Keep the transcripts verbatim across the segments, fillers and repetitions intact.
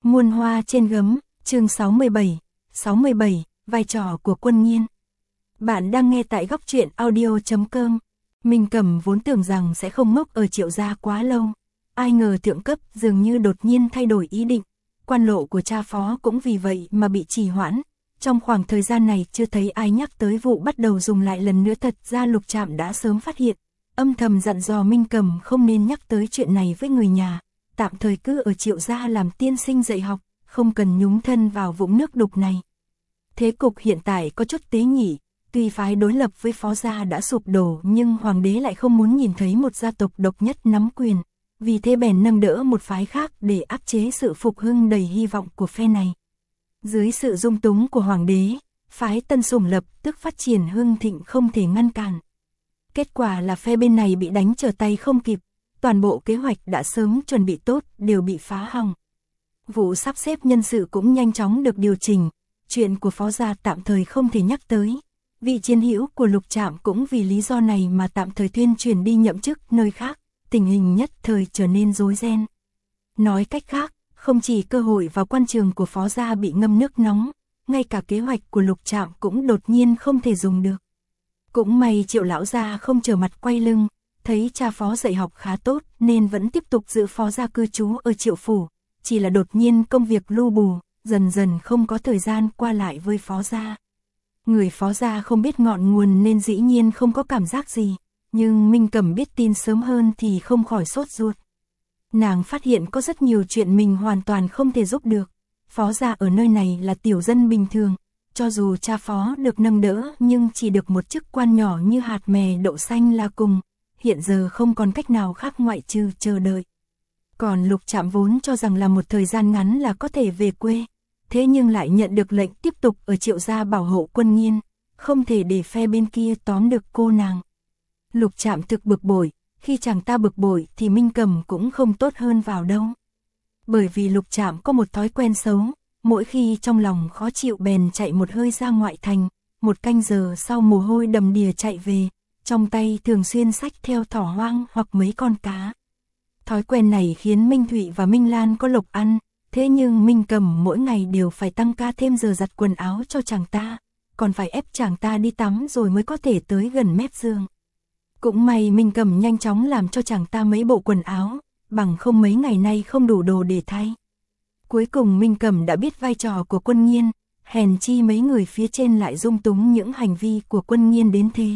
Muôn hoa trên gấm, chương sáu mươi bảy, sáu mươi bảy, vai trò của Quân Nhiên. Bạn đang nghe tại góc truyện audio chấm com. Minh Cẩm vốn tưởng rằng sẽ không ngốc ở Triệu gia quá lâu. Ai ngờ thượng cấp dường như đột nhiên thay đổi ý định. Quan lộ của cha phó cũng vì vậy mà bị trì hoãn. Trong khoảng thời gian này chưa thấy ai nhắc tới vụ bắt đầu dùng lại lần nữa, thật ra Lục Trạm đã sớm phát hiện. Âm thầm dặn dò Minh Cẩm không nên nhắc tới chuyện này với người nhà. Tạm thời cứ ở Triệu gia làm tiên sinh dạy học, không cần nhúng thân vào vũng nước đục này. Thế cục hiện tại có chút tế nhị, tuy phái đối lập với phó gia đã sụp đổ nhưng hoàng đế lại không muốn nhìn thấy một gia tộc độc nhất nắm quyền, vì thế bèn nâng đỡ một phái khác để áp chế sự phục hưng đầy hy vọng của phe này. Dưới sự dung túng của hoàng đế, phái Tân Sủng lập tức phát triển hưng thịnh không thể ngăn cản. Kết quả là phe bên này bị đánh trở tay không kịp, toàn bộ kế hoạch đã sớm chuẩn bị tốt đều bị phá hỏng. Vụ sắp xếp nhân sự cũng nhanh chóng được điều chỉnh, chuyện của phó gia tạm thời không thể nhắc tới. Vị chiến hữu của Lục Trạm cũng vì lý do này mà tạm thời tuyên chuyển đi nhậm chức nơi khác, tình hình nhất thời trở nên rối ren. Nói cách khác, không chỉ cơ hội vào quan trường của phó gia bị ngâm nước nóng, ngay cả kế hoạch của Lục Trạm cũng đột nhiên không thể dùng được. Cũng may Triệu lão gia không trở mặt quay lưng, thấy cha phó dạy học khá tốt nên vẫn tiếp tục giữ phó gia cư trú ở Triệu phủ, chỉ là đột nhiên công việc lu bù, dần dần không có thời gian qua lại với phó gia. Người phó gia không biết ngọn nguồn nên dĩ nhiên không có cảm giác gì, nhưng Minh Cẩm biết tin sớm hơn thì không khỏi sốt ruột. Nàng phát hiện có rất nhiều chuyện mình hoàn toàn không thể giúp được. Phó gia ở nơi này là tiểu dân bình thường, cho dù cha phó được nâng đỡ nhưng chỉ được một chức quan nhỏ như hạt mè đậu xanh là cùng, hiện giờ không còn cách nào khác ngoại trừ chờ đợi. Còn Lục Trạm vốn cho rằng là một thời gian ngắn là có thể về quê, thế nhưng lại nhận được lệnh tiếp tục ở Triệu gia bảo hộ Quân Nhiên, không thể để phe bên kia tóm được cô nàng. Lục Trạm thực bực bội, khi chàng ta bực bội thì Minh Cẩm cũng không tốt hơn vào đâu. Bởi vì Lục Trạm có một thói quen xấu, mỗi khi trong lòng khó chịu bèn chạy một hơi ra ngoại thành, một canh giờ sau mồ hôi đầm đìa chạy về, trong tay thường xuyên xách theo thỏ hoang hoặc mấy con cá. Thói quen này khiến Minh Thụy và Minh Lan có lộc ăn, thế nhưng Minh Cẩm mỗi ngày đều phải tăng ca thêm giờ giặt quần áo cho chàng ta, còn phải ép chàng ta đi tắm rồi mới có thể tới gần mép giường. Cũng may Minh Cẩm nhanh chóng làm cho chàng ta mấy bộ quần áo, bằng không mấy ngày nay không đủ đồ để thay. Cuối cùng Minh Cẩm đã biết vai trò của Quân Nhiên, hèn chi mấy người phía trên lại dung túng những hành vi của Quân Nhiên đến thế.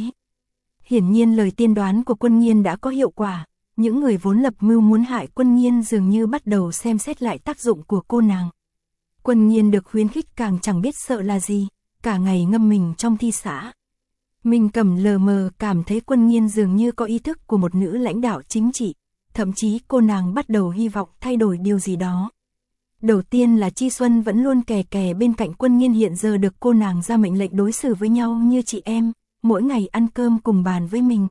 Hiển nhiên lời tiên đoán của Quân Nhiên đã có hiệu quả, những người vốn lập mưu muốn hại Quân Nhiên dường như bắt đầu xem xét lại tác dụng của cô nàng. Quân Nhiên được khuyến khích càng chẳng biết sợ là gì, cả ngày ngâm mình trong thi xã. Minh Cẩm lờ mờ cảm thấy Quân Nhiên dường như có ý thức của một nữ lãnh đạo chính trị, thậm chí cô nàng bắt đầu hy vọng thay đổi điều gì đó. Đầu tiên là Chi Xuân vẫn luôn kè kè bên cạnh Quân Nhiên, hiện giờ được cô nàng ra mệnh lệnh đối xử với nhau như chị em, mỗi ngày ăn cơm cùng bàn với mình.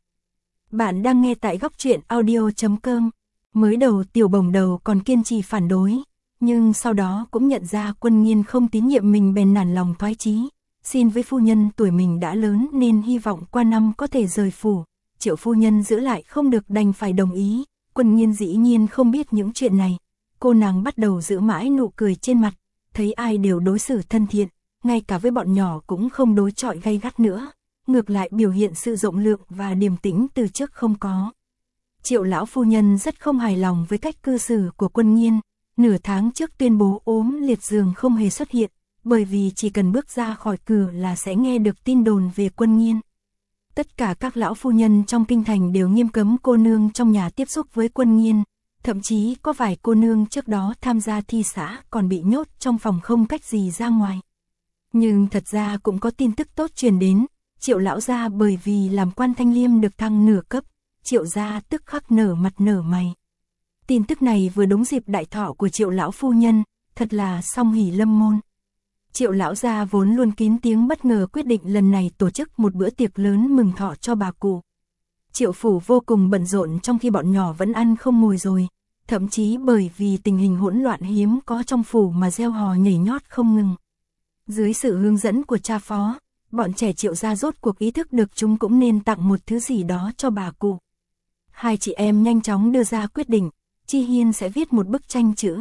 Bạn đang nghe tại góc truyện audio chấm com. Mới đầu Tiểu Bồng Đầu còn kiên trì phản đối, nhưng sau đó cũng nhận ra Quân Nhiên không tín nhiệm mình bèn nản lòng thoái chí. Xin với phu nhân tuổi mình đã lớn nên hy vọng qua năm có thể rời phủ. Triệu phu nhân giữ lại không được đành phải đồng ý. Quân Nhiên dĩ nhiên không biết những chuyện này. Cô nàng bắt đầu giữ mãi nụ cười trên mặt, thấy ai đều đối xử thân thiện, ngay cả với bọn nhỏ cũng không đối chọi gay gắt nữa, ngược lại biểu hiện sự rộng lượng và điềm tĩnh từ trước không có. Triệu lão phu nhân rất không hài lòng với cách cư xử của Quân Nhiên, nửa tháng trước tuyên bố ốm liệt giường không hề xuất hiện, bởi vì chỉ cần bước ra khỏi cửa là sẽ nghe được tin đồn về Quân Nhiên. Tất cả các lão phu nhân trong kinh thành đều nghiêm cấm cô nương trong nhà tiếp xúc với Quân Nhiên, thậm chí có vài cô nương trước đó tham gia thi xã còn bị nhốt trong phòng không cách gì ra ngoài. Nhưng thật ra cũng có tin tức tốt truyền đến, Triệu lão gia bởi vì làm quan Thanh Liêm được thăng nửa cấp, Triệu gia tức khắc nở mặt nở mày. Tin tức này vừa đúng dịp đại thọ của Triệu lão phu nhân, thật là song hỷ lâm môn. Triệu lão gia vốn luôn kín tiếng bất ngờ quyết định lần này tổ chức một bữa tiệc lớn mừng thọ cho bà cụ. Triệu phủ vô cùng bận rộn trong khi bọn nhỏ vẫn ăn không ngồi rồi, thậm chí bởi vì tình hình hỗn loạn hiếm có trong phủ mà reo hò nhảy nhót không ngừng. Dưới sự hướng dẫn của cha phó, bọn trẻ Triệu gia rốt cuộc ý thức được chúng cũng nên tặng một thứ gì đó cho bà cụ. Hai chị em nhanh chóng đưa ra quyết định, Chi Hiên sẽ viết một bức tranh chữ,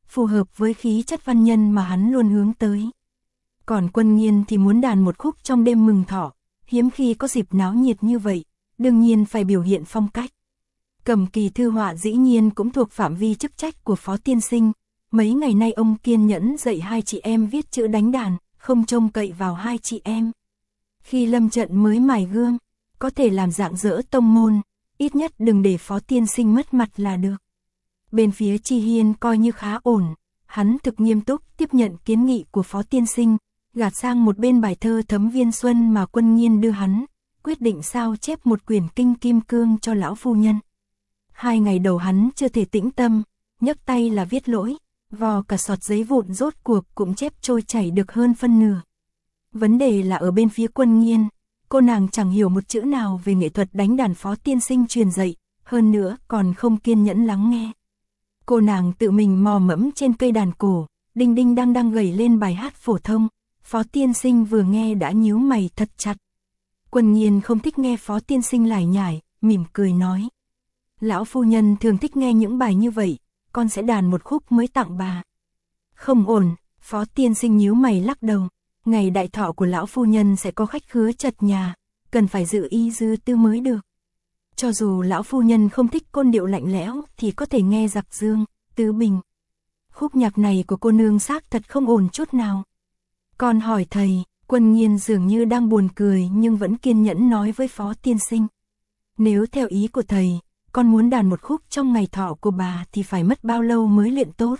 phù hợp với khí chất văn nhân mà hắn luôn hướng tới. Còn Quân Nghiên thì muốn đàn một khúc trong đêm mừng thọ, hiếm khi có dịp náo nhiệt như vậy, đương nhiên phải biểu hiện phong cách. Cầm kỳ thư họa dĩ nhiên cũng thuộc phạm vi chức trách của Phó tiên sinh, mấy ngày nay ông kiên nhẫn dạy hai chị em viết chữ đánh đàn, không trông cậy vào hai chị em. Khi lâm trận mới mài gương, có thể làm rạng rỡ tông môn, ít nhất đừng để Phó tiên sinh mất mặt là được. Bên phía Chi Hiên coi như khá ổn, hắn thực nghiêm túc tiếp nhận kiến nghị của Phó tiên sinh, gạt sang một bên bài thơ Thấm Viên Xuân mà Quân Nghiên đưa hắn, quyết định sao chép một quyển kinh kim cương cho lão phu nhân. Hai ngày đầu hắn chưa thể tĩnh tâm, nhấc tay là viết lỗi, vò cả sọt giấy vụn rốt cuộc cũng chép trôi chảy được hơn phân nửa. Vấn đề là ở bên phía Quân Nghiên, cô nàng chẳng hiểu một chữ nào về nghệ thuật đánh đàn Phó tiên sinh truyền dạy, hơn nữa còn không kiên nhẫn lắng nghe. Cô nàng tự mình mò mẫm trên cây đàn cổ, đinh đinh đang đang gảy lên bài hát phổ thông, Phó tiên sinh vừa nghe đã nhíu mày thật chặt. Quân Nghiên không thích nghe Phó tiên sinh lải nhải, mỉm cười nói. Lão phu nhân thường thích nghe những bài như vậy, con sẽ đàn một khúc mới tặng bà. Không ổn, Phó tiên sinh nhíu mày lắc đầu, ngày đại thọ của lão phu nhân sẽ có khách khứa chật nhà, cần phải dự y dư tư mới được. Cho dù lão phu nhân không thích côn điệu lạnh lẽo thì có thể nghe Giặc Dương, Tứ Bình. Khúc nhạc này của cô nương xác thật không ổn chút nào. Con hỏi thầy, Quân Nghiên dường như đang buồn cười nhưng vẫn kiên nhẫn nói với Phó tiên sinh. Nếu theo ý của thầy, con muốn đàn một khúc trong ngày thọ của bà thì phải mất bao lâu mới luyện tốt?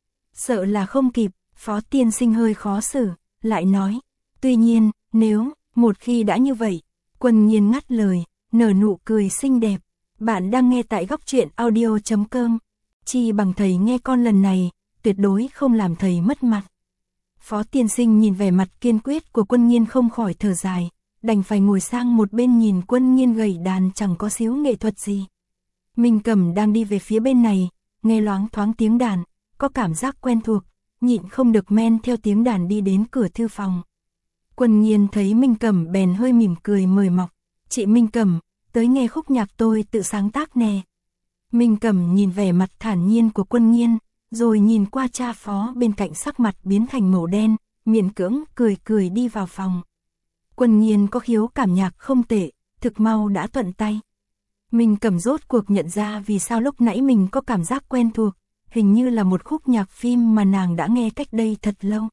Sợ là không kịp, Phó tiên sinh hơi khó xử, lại nói. Tuy nhiên, nếu, một khi đã như vậy, Quân Nghiên ngắt lời, nở nụ cười xinh đẹp. Bạn đang nghe tại góc truyện audio chấm com. Chi bằng thầy nghe con lần này, tuyệt đối không làm thầy mất mặt. Phó tiên sinh nhìn vẻ mặt kiên quyết của Quân Nghiên không khỏi thở dài, đành phải ngồi sang một bên nhìn Quân Nghiên gảy đàn chẳng có xíu nghệ thuật gì. Minh Cẩm đang đi về phía bên này, nghe loáng thoáng tiếng đàn, có cảm giác quen thuộc, nhịn không được men theo tiếng đàn đi đến cửa thư phòng. Quân Nghiên thấy Minh Cẩm bèn hơi mỉm cười mời mọc, chị Minh Cẩm, tới nghe khúc nhạc tôi tự sáng tác nè. Minh Cẩm nhìn vẻ mặt thản nhiên của Quân Nghiên, rồi nhìn qua cha Phó bên cạnh sắc mặt biến thành màu đen, miễn cưỡng cười cười đi vào phòng. Quân Nghiên có khiếu cảm nhạc không tệ, thực mau đã thuận tay. Minh Cẩm rốt cuộc nhận ra vì sao lúc nãy mình có cảm giác quen thuộc, hình như là một khúc nhạc phim mà nàng đã nghe cách đây thật lâu.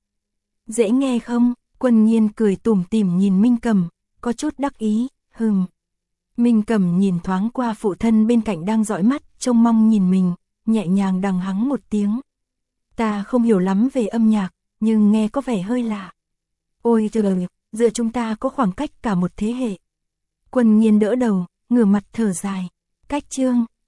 Dễ nghe không? Quân Nghiên cười tủm tỉm nhìn Minh Cẩm, có chút đắc ý, hừm. Minh Cẩm nhìn thoáng qua phụ thân bên cạnh đang dõi mắt, trông mong nhìn mình, nhẹ nhàng đằng hắng một tiếng. Ta không hiểu lắm về âm nhạc, nhưng nghe có vẻ hơi lạ. Ôi trời, giữa chúng ta có khoảng cách cả một thế hệ. Quân Nghiên đỡ đầu, ngửa mặt thở dài. Cách chương,